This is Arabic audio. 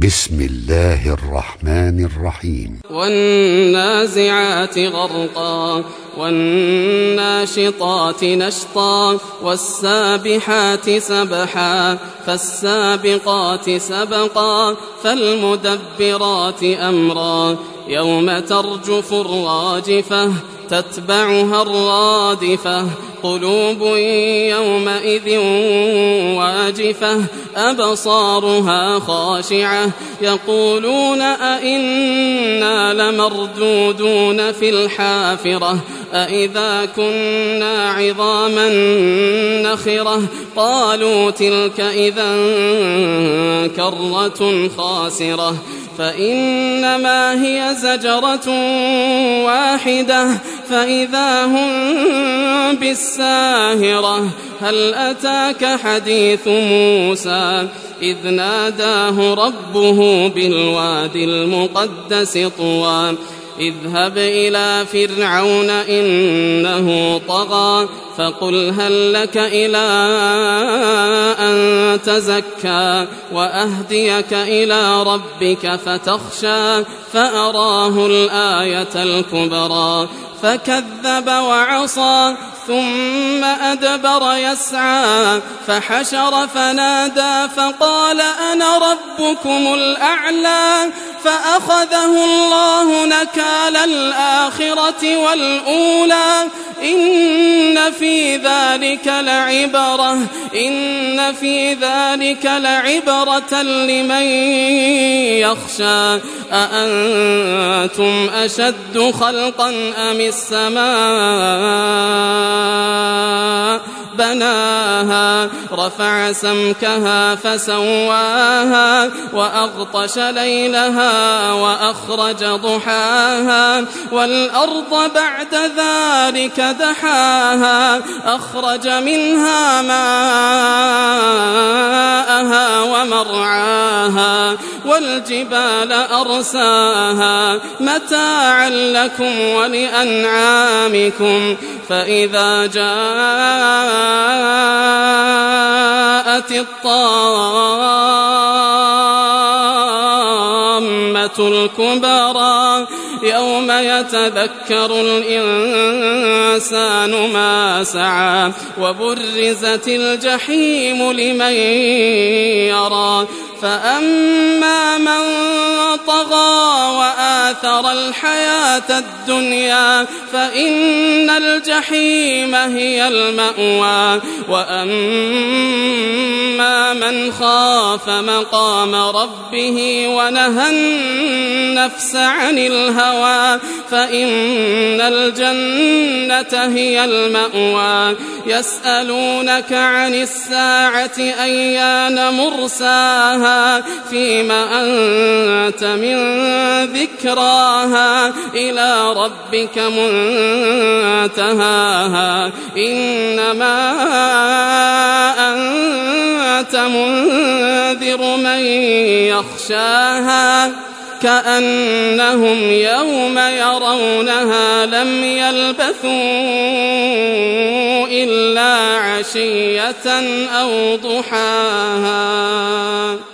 بسم الله الرحمن الرحيم. والنازعات غرقا والناشطات نشطا والسابحات سبحا فالسابقات سبقا فالمدبرات أمرا يوم ترجف الراجفة تتبعها الرادفة قلوب يومئذ واجفة أبصارها خاشعة يقولون أئنا لمردودون في الحافرة أئذا كنا عظاما نخرة قالوا تلك إذا كرة خاسرة فإنما هي زجرة واحدة فإذا هم بالساهرة هل أتاك حديث موسى إذ ناداه ربه بالوادي المقدس طوى اذهب إلى فرعون إنه طغى فقل هل لك إلى أن تزكى وأهديك إلى ربك فتخشى فأراه الآية الكبرى فكذب وعصى ثم أدبر يسعى فحشر فنادى فقال أنا ربكم الأعلى فأخذه الله نكال الآخرة والأولى إن في ذلك لعبرة لمن يخشى أأنتم أشد خلقا أم السماء بناها رفع سمكها فسواها وأغطش ليلها وأخرج ضحاها والأرض بعد ذلك دحاها أخرج منها ماءها ومرعاها والجبال أرساها متاعا لكم ولأنعامكم فإذا جاءت الطامة الكبرى يوم يتذكر الإنسان ما سعى وبرزت الجحيم لمن يرى فأما من طغى وآثر الحياة الدنيا فإن الجحيم هي المأوى وأما من خاف مقام ربه ونهى النفس عن الهوى فإن الجنة هي المأوى يسألونك عن الساعة أيان مرساها فيما أنت من ذكراها إلى ربك منتهاها إنما أنت منذر من يخشاها كأنهم يوم يرونها لم يلبثوا إلا عشية أو ضحاها.